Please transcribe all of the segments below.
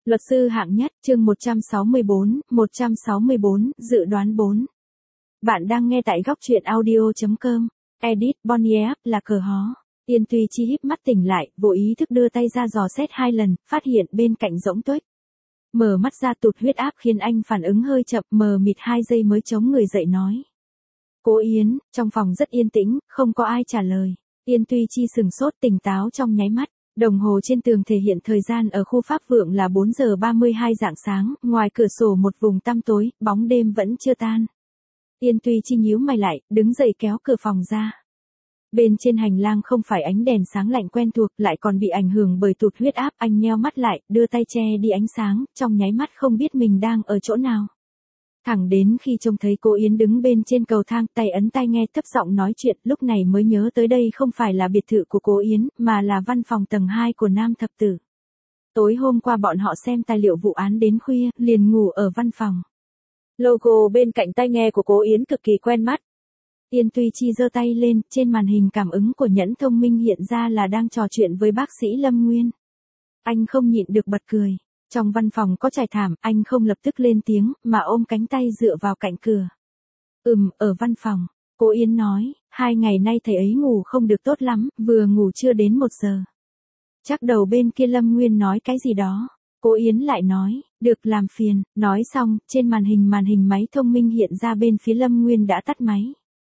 Luật sư hạng nhất, chương 164, dự đoán 4. Bạn đang nghe tại góc truyện audio.com. Edit Bonnier là cờ hó. Yên Tuy Chi híp mắt tỉnh lại, vô ý thức đưa tay ra dò xét 2 lần, phát hiện bên cạnh rỗng tuếch. Mở mắt ra tụt huyết áp khiến anh phản ứng hơi chậm, mờ mịt 2 giây mới chống người dậy nói. Cố Yến, trong phòng rất yên tĩnh, không có ai trả lời. Yên Tuy Chi sừng sốt tỉnh táo trong nháy mắt. Đồng hồ trên tường thể hiện thời gian ở khu Pháp Vượng là 4 giờ 32 rạng sáng, ngoài cửa sổ một vùng tăm tối, bóng đêm vẫn chưa tan. Yên Tuy Chi nhíu mày lại, đứng dậy kéo cửa phòng ra. Bên trên hành lang không phải ánh đèn sáng lạnh quen thuộc, lại còn bị ảnh hưởng bởi tụt huyết áp, anh nheo mắt lại, đưa tay che đi ánh sáng, trong nháy mắt không biết mình đang ở chỗ nào. Thẳng đến khi trông thấy cô Yến đứng bên trên cầu thang, tay ấn tai nghe thấp giọng nói chuyện, lúc này mới nhớ tới đây không phải là biệt thự của cô Yến, mà là văn phòng tầng 2 của Nam Thập Tử. Tối hôm qua bọn họ xem tài liệu vụ án đến khuya, liền ngủ ở văn phòng. Logo bên cạnh tai nghe của cô Yến cực kỳ quen mắt. Yên Tuy Chi giơ tay lên, trên màn hình cảm ứng của nhẫn thông minh hiện ra là đang trò chuyện với bác sĩ Lâm Nguyên. Anh không nhịn được bật cười. Trong văn phòng có trải thảm, anh không lập tức lên tiếng, mà ôm cánh tay dựa vào cạnh cửa. Ở văn phòng, cô Yến nói, 2 ngày nay thầy ấy ngủ không được tốt lắm, vừa ngủ chưa đến 1 giờ. Chắc đầu bên kia Lâm Nguyên nói cái gì đó. Cô Yến lại nói, được làm phiền, nói xong, trên màn hình máy thông minh hiện ra bên phía Lâm Nguyên đã tắt máy.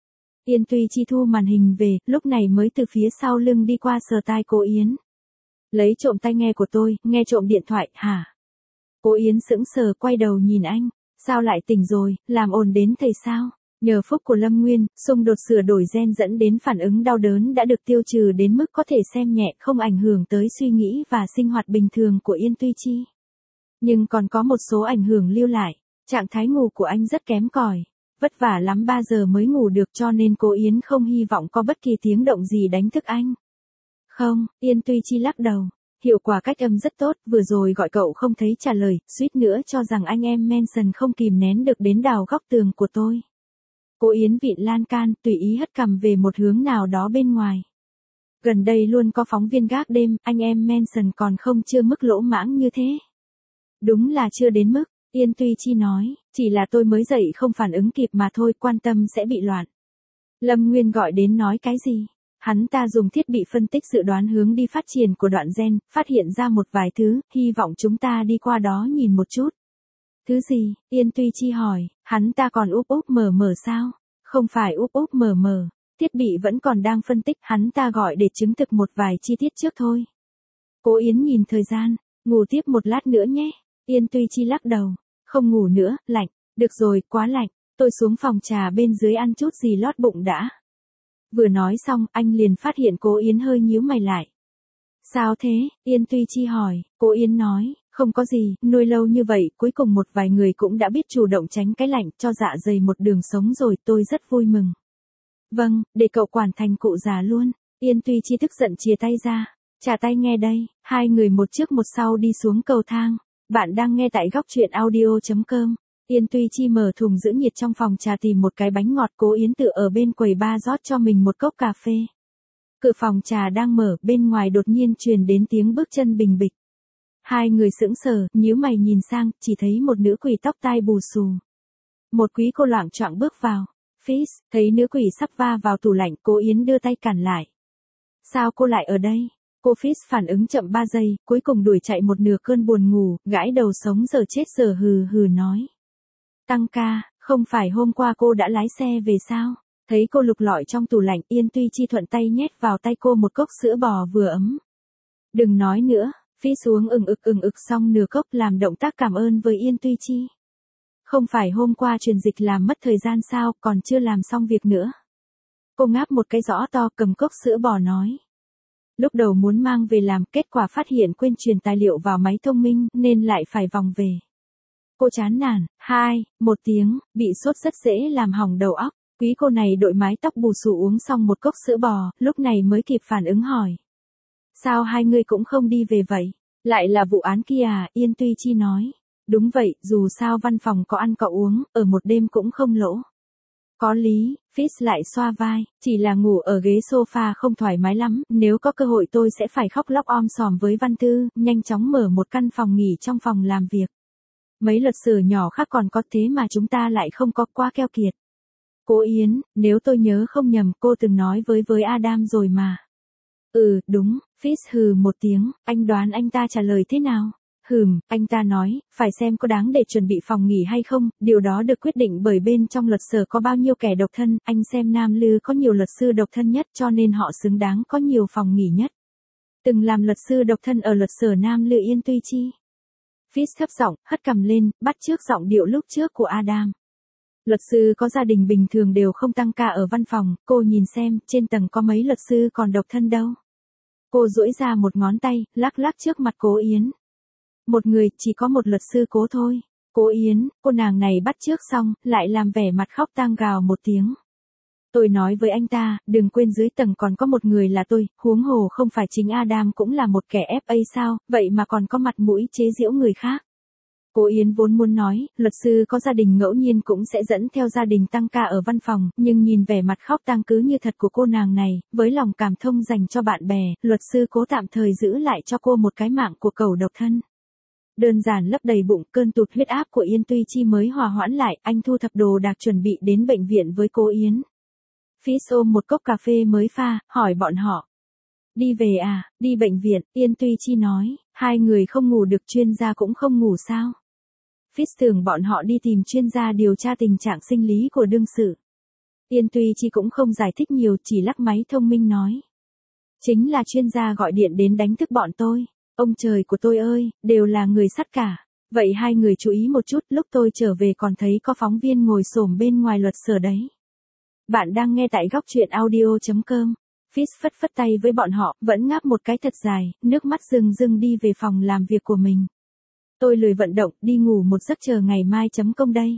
Yên Tuy Chi thu màn hình về, lúc này mới từ phía sau lưng đi qua sờ tai cô Yến. Lấy trộm tai nghe của tôi, nghe trộm điện thoại, hả? Cô Yến sững sờ quay đầu nhìn anh, sao lại tỉnh rồi, làm ồn đến thầy sao? Nhờ phúc của Lâm Nguyên, xung đột sửa đổi gen dẫn đến phản ứng đau đớn đã được tiêu trừ đến mức có thể xem nhẹ, không ảnh hưởng tới suy nghĩ và sinh hoạt bình thường của Yên Tuy Chi. Nhưng còn có một số ảnh hưởng lưu lại, trạng thái ngủ của anh rất kém cỏi, vất vả lắm 3 giờ mới ngủ được, cho nên cô Yến không hy vọng có bất kỳ tiếng động gì đánh thức anh. Không, Yên Tuy Chi lắc đầu. Hiệu quả cách âm rất tốt, vừa rồi gọi cậu không thấy trả lời, suýt nữa cho rằng anh em Manson không kìm nén được đến đào góc tường của tôi. Cô Yến vịn lan can, tùy ý hất cằm về một hướng nào đó bên ngoài. Gần đây luôn có phóng viên gác đêm, anh em Manson còn không chưa mức lỗ mãng như thế. Đúng là chưa đến mức, Yên Tuy Chi nói, chỉ là tôi mới dậy không phản ứng kịp mà thôi, quan tâm sẽ bị loạn. Lâm Nguyên gọi đến nói cái gì? Hắn ta dùng thiết bị phân tích dự đoán hướng đi phát triển của đoạn gen, phát hiện ra một vài thứ, hy vọng chúng ta đi qua đó nhìn một chút. Thứ gì? Yên Tuy Chi hỏi, hắn ta còn úp mờ sao? Không phải úp mờ, thiết bị vẫn còn đang phân tích, hắn ta gọi để chứng thực một vài chi tiết trước thôi. Cố Yến nhìn thời gian, ngủ tiếp một lát nữa nhé. Yên Tuy Chi lắc đầu, không ngủ nữa, lạnh, được rồi, quá lạnh, tôi xuống phòng trà bên dưới ăn chút gì lót bụng đã. Vừa nói xong, anh liền phát hiện cô Yến hơi nhíu mày lại. Sao thế? Yên Tuy Chi hỏi, cô Yến nói, không có gì, nuôi lâu như vậy, cuối cùng một vài người cũng đã biết chủ động tránh cái lạnh, cho dạ dày một đường sống rồi, tôi rất vui mừng. Vâng, để cậu quản thành cụ già luôn. Yên Tuy Chi tức giận chìa tay ra, trả tay nghe đây, 2 người một trước một sau đi xuống cầu thang. Bạn đang nghe tại góc truyện audio.com. Yên Tuy Chi mở thùng giữ nhiệt trong phòng trà tìm một cái bánh ngọt, Cố Yến tự ở bên quầy bar rót cho mình một cốc cà phê. Cửa phòng trà đang mở, bên ngoài đột nhiên truyền đến tiếng bước chân bình bịch. 2 người sững sờ, nhíu mày nhìn sang, chỉ thấy một nữ quỷ tóc tai bù xù. Một quý cô loạng choạng bước vào. Fizz, thấy nữ quỷ sắp va vào tủ lạnh, Cố Yến đưa tay cản lại. Sao cô lại ở đây? Cô Fizz phản ứng chậm 3 giây, cuối cùng đuổi chạy một nửa cơn buồn ngủ, gãi đầu sống giờ chết giờ hừ nói. Tăng ca, không phải hôm qua cô đã lái xe về sao? Thấy cô lục lọi trong tủ lạnh, Yên Tuy Chi thuận tay nhét vào tay cô một cốc sữa bò vừa ấm. Đừng nói nữa, Fizz uống ừng ực xong nửa cốc làm động tác cảm ơn với Yên Tuy Chi. Không phải hôm qua truyền dịch làm mất thời gian sao, còn chưa làm xong việc nữa. Cô ngáp một cái rõ to, cầm cốc sữa bò nói. Lúc đầu muốn mang về làm, kết quả phát hiện quên truyền tài liệu vào máy thông minh, nên lại phải vòng về. Cô chán nản, 1 tiếng, bị sốt rất dễ làm hỏng đầu óc. Quý cô này đội mái tóc bù xù uống xong một cốc sữa bò, lúc này mới kịp phản ứng hỏi. Sao 2 người cũng không đi về vậy? Lại là vụ án kia à? Yên Tuy Chi nói. Đúng vậy, dù sao văn phòng có ăn có uống, ở một đêm cũng không lỗ. Có lý, Fitz lại xoa vai, chỉ là ngủ ở ghế sofa không thoải mái lắm, nếu có cơ hội tôi sẽ phải khóc lóc om sòm với Văn Tư, nhanh chóng mở một căn phòng nghỉ trong phòng làm việc. Mấy luật sư nhỏ khác còn có thế mà chúng ta lại không có, quá keo kiệt. Cố Yến, nếu tôi nhớ không nhầm cô từng nói với Adam rồi mà. Ừ, đúng, Fitz hừ một tiếng, anh đoán anh ta trả lời thế nào? Anh ta nói, phải xem có đáng để chuẩn bị phòng nghỉ hay không, điều đó được quyết định bởi bên trong luật sở có bao nhiêu kẻ độc thân, anh xem Nam Lư có nhiều luật sư độc thân nhất cho nên họ xứng đáng có nhiều phòng nghỉ nhất. Từng làm luật sư độc thân ở luật sở Nam Lư Yên Tuy Chi. Fitz thấp giọng, hất cằm lên, bắt chước giọng điệu lúc trước của Adam. Luật sư có gia đình bình thường đều không tăng ca ở văn phòng, cô nhìn xem, trên tầng có mấy luật sư còn độc thân đâu. Cô duỗi ra một ngón tay, lắc lắc trước mặt Cố Yến. Một người, chỉ có một luật sư Cố thôi. Cố Yến, cô nàng này bắt chước xong, lại làm vẻ mặt khóc tang gào một tiếng. Tôi nói với anh ta, đừng quên dưới tầng còn có một người là tôi, huống hồ không phải chính Adam cũng là một kẻ FA sao, vậy mà còn có mặt mũi chế giễu người khác. Cố Yến vốn muốn nói, luật sư có gia đình ngẫu nhiên cũng sẽ dẫn theo gia đình tăng ca ở văn phòng, nhưng nhìn vẻ mặt khóc tang cứ như thật của cô nàng này, với lòng cảm thông dành cho bạn bè, luật sư Cố tạm thời giữ lại cho cô một cái mạng của cẩu độc thân. Đơn giản lấp đầy bụng, cơn tụt huyết áp của Yên Tuy Chi mới hòa hoãn lại, anh thu thập đồ đạc chuẩn bị đến bệnh viện với Cố Yến. Fitz ôm một cốc cà phê mới pha, hỏi bọn họ. Đi về à, đi bệnh viện, Yên Tuy Chi nói, hai người không ngủ được chuyên gia cũng không ngủ sao. Fitz tưởng bọn họ đi tìm chuyên gia điều tra tình trạng sinh lý của đương sự. Yên Tuy Chi cũng không giải thích nhiều, chỉ lắc máy thông minh nói. Chính là chuyên gia gọi điện đến đánh thức bọn tôi. Ông trời của tôi ơi, đều là người sắt cả. Vậy hai người chú ý một chút, lúc tôi trở về còn thấy có phóng viên ngồi xổm bên ngoài luật sở đấy. Bạn đang nghe tại góc truyện audio.com. Fitz phất phất tay với bọn họ, vẫn ngáp một cái thật dài, nước mắt rưng rưng đi về phòng làm việc của mình. Tôi lười vận động, đi ngủ một giấc chờ ngày mai chấm công đây.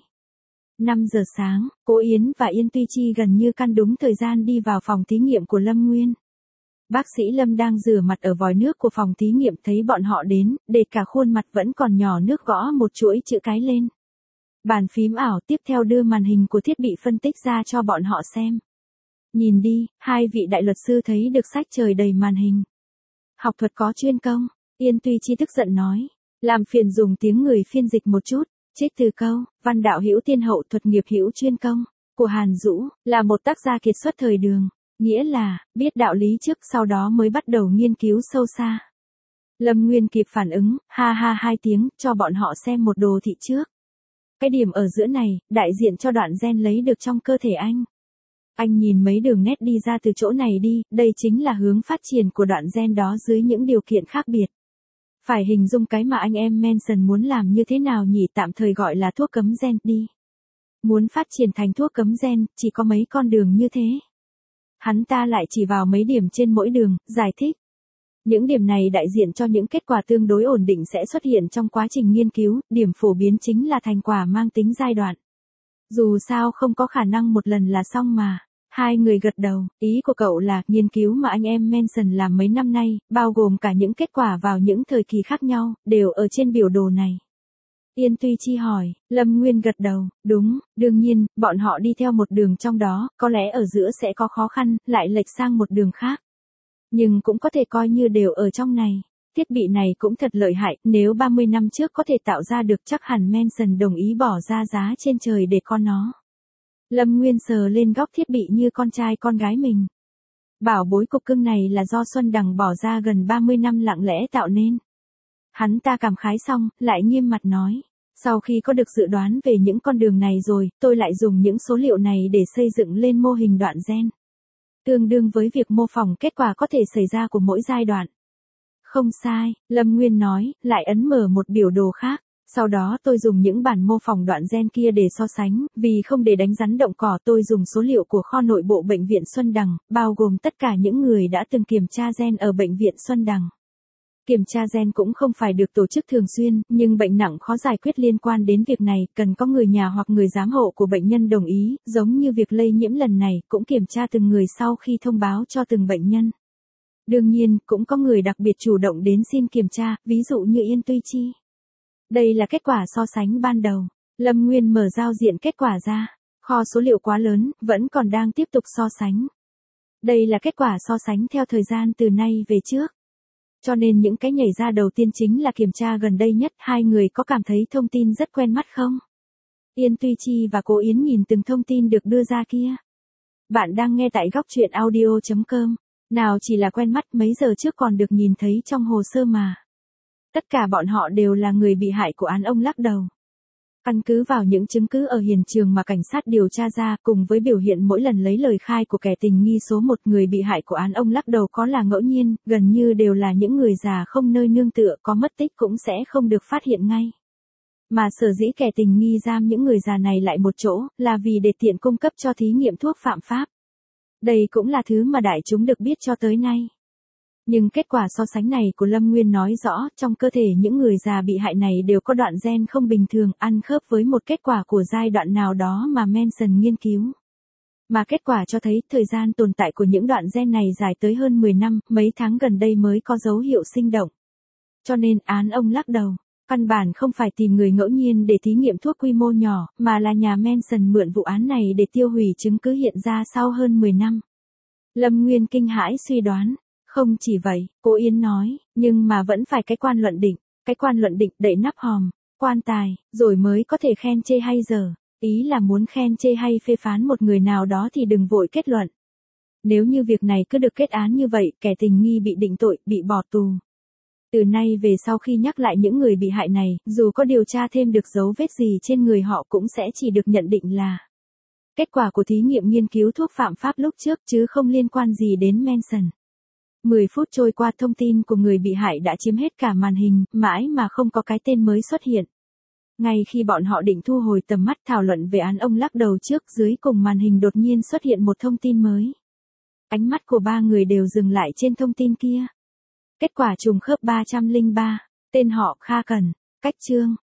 5 giờ sáng, Cố Yến và Yên Tuy Chi gần như căn đúng thời gian đi vào phòng thí nghiệm của Lâm Nguyên. Bác sĩ Lâm đang rửa mặt ở vòi nước của phòng thí nghiệm thấy bọn họ đến, để cả khuôn mặt vẫn còn nhỏ nước gõ một chuỗi chữ cái lên. Bàn phím ảo tiếp theo đưa màn hình của thiết bị phân tích ra cho bọn họ xem. Nhìn đi, hai vị đại luật sư thấy được sách trời đầy màn hình. Học thuật có chuyên công, Yên Tuy Chi tức giận nói. Làm phiền dùng tiếng người phiên dịch một chút, trích từ câu, văn đạo hữu tiên hậu thuật nghiệp hữu chuyên công, của Hàn Dũ, là một tác gia kiệt xuất thời đường, nghĩa là, biết đạo lý trước sau đó mới bắt đầu nghiên cứu sâu xa. Lâm Nguyên kịp phản ứng, ha ha hai tiếng, cho bọn họ xem một đồ thị trước. Cái điểm ở giữa này, đại diện cho đoạn gen lấy được trong cơ thể anh. Anh nhìn mấy đường nét đi ra từ chỗ này đi, đây chính là hướng phát triển của đoạn gen đó dưới những điều kiện khác biệt. Phải hình dung cái mà anh em Manson muốn làm như thế nào nhỉ, tạm thời gọi là thuốc cấm gen đi. Muốn phát triển thành thuốc cấm gen, chỉ có mấy con đường như thế. Hắn ta lại chỉ vào mấy điểm trên mỗi đường, giải thích. Những điểm này đại diện cho những kết quả tương đối ổn định sẽ xuất hiện trong quá trình nghiên cứu, điểm phổ biến chính là thành quả mang tính giai đoạn. Dù sao không có khả năng một lần là xong mà. Hai người gật đầu, ý của cậu là nghiên cứu mà anh em Manson làm mấy năm nay, bao gồm cả những kết quả vào những thời kỳ khác nhau, đều ở trên biểu đồ này. Yên Tuy Chi hỏi, Lâm Nguyên gật đầu, đúng, đương nhiên, bọn họ đi theo một đường trong đó, có lẽ ở giữa sẽ có khó khăn, lại lệch sang một đường khác. Nhưng cũng có thể coi như đều ở trong này. Thiết bị này cũng thật lợi hại, nếu 30 năm trước có thể tạo ra được chắc hẳn Manson đồng ý bỏ ra giá trên trời để con nó. Lâm Nguyên sờ lên góc thiết bị như con trai con gái mình. Bảo bối cục cưng này là do Xuân Đằng bỏ ra gần 30 năm lặng lẽ tạo nên. Hắn ta cảm khái xong, lại nghiêm mặt nói. Sau khi có được dự đoán về những con đường này rồi, tôi lại dùng những số liệu này để xây dựng lên mô hình đoạn gen. Tương đương với việc mô phỏng kết quả có thể xảy ra của mỗi giai đoạn. Không sai, Lâm Nguyên nói, lại ấn mở một biểu đồ khác. Sau đó tôi dùng những bản mô phỏng đoạn gen kia để so sánh, vì không để đánh rắn động cỏ tôi dùng số liệu của kho nội bộ Bệnh viện Xuân Đằng, bao gồm tất cả những người đã từng kiểm tra gen ở Bệnh viện Xuân Đằng. Kiểm tra gen cũng không phải được tổ chức thường xuyên, nhưng bệnh nặng khó giải quyết liên quan đến việc này, cần có người nhà hoặc người giám hộ của bệnh nhân đồng ý, giống như việc lây nhiễm lần này, cũng kiểm tra từng người sau khi thông báo cho từng bệnh nhân. Đương nhiên, cũng có người đặc biệt chủ động đến xin kiểm tra, ví dụ như Yên Tuy Chi. Đây là kết quả so sánh ban đầu. Lâm Nguyên mở giao diện kết quả ra. Kho số liệu quá lớn, vẫn còn đang tiếp tục so sánh. Đây là kết quả so sánh theo thời gian từ nay về trước. Cho nên những cái nhảy ra đầu tiên chính là kiểm tra gần đây nhất. Hai người có cảm thấy thông tin rất quen mắt không? Yên Tuy Chi và Cố Yến nhìn từng thông tin được đưa ra kia. Bạn đang nghe tại góc truyện audio.com. Nào chỉ là quen mắt, mấy giờ trước còn được nhìn thấy trong hồ sơ mà. Tất cả bọn họ đều là người bị hại của án ông Lắc Đầu. Căn cứ vào những chứng cứ ở hiện trường mà cảnh sát điều tra ra, cùng với biểu hiện mỗi lần lấy lời khai của kẻ tình nghi số 1, người bị hại của án ông Lắc Đầu có là ngẫu nhiên, gần như đều là những người già không nơi nương tựa, có mất tích cũng sẽ không được phát hiện ngay. Mà sở dĩ kẻ tình nghi giam những người già này lại một chỗ, là vì để tiện cung cấp cho thí nghiệm thuốc phạm pháp. Đây cũng là thứ mà đại chúng được biết cho tới nay. Nhưng kết quả so sánh này của Lâm Nguyên nói rõ, trong cơ thể những người già bị hại này đều có đoạn gen không bình thường, ăn khớp với một kết quả của giai đoạn nào đó mà Manson nghiên cứu. Mà kết quả cho thấy, thời gian tồn tại của những đoạn gen này dài tới hơn 10 năm, mấy tháng gần đây mới có dấu hiệu sinh động. Cho nên, án ông Lắc Đầu, căn bản không phải tìm người ngẫu nhiên để thí nghiệm thuốc quy mô nhỏ, mà là nhà Manson mượn vụ án này để tiêu hủy chứng cứ hiện ra sau hơn 10 năm. Lâm Nguyên kinh hãi suy đoán. Không chỉ vậy, Cố Yến nói, nhưng mà vẫn phải cái quan luận định. Cái quan luận định đậy nắp hòm, quan tài, rồi mới có thể khen chê hay dở. Ý là muốn khen chê hay phê phán một người nào đó thì đừng vội kết luận. Nếu như việc này cứ được kết án như vậy, kẻ tình nghi bị định tội, bị bỏ tù. Từ nay về sau khi nhắc lại những người bị hại này, dù có điều tra thêm được dấu vết gì trên người họ cũng sẽ chỉ được nhận định là kết quả của thí nghiệm nghiên cứu thuốc phạm pháp lúc trước, chứ không liên quan gì đến Manson. 10 phút trôi qua, thông tin của người bị hại đã chiếm hết cả màn hình, mãi mà không có cái tên mới xuất hiện. Ngay khi bọn họ định thu hồi tầm mắt thảo luận về án ông Lắc Đầu trước, dưới cùng màn hình đột nhiên xuất hiện một thông tin mới. Ánh mắt của ba người đều dừng lại trên thông tin kia. Kết quả trùng khớp 303, tên họ Kha Cần, cách chương,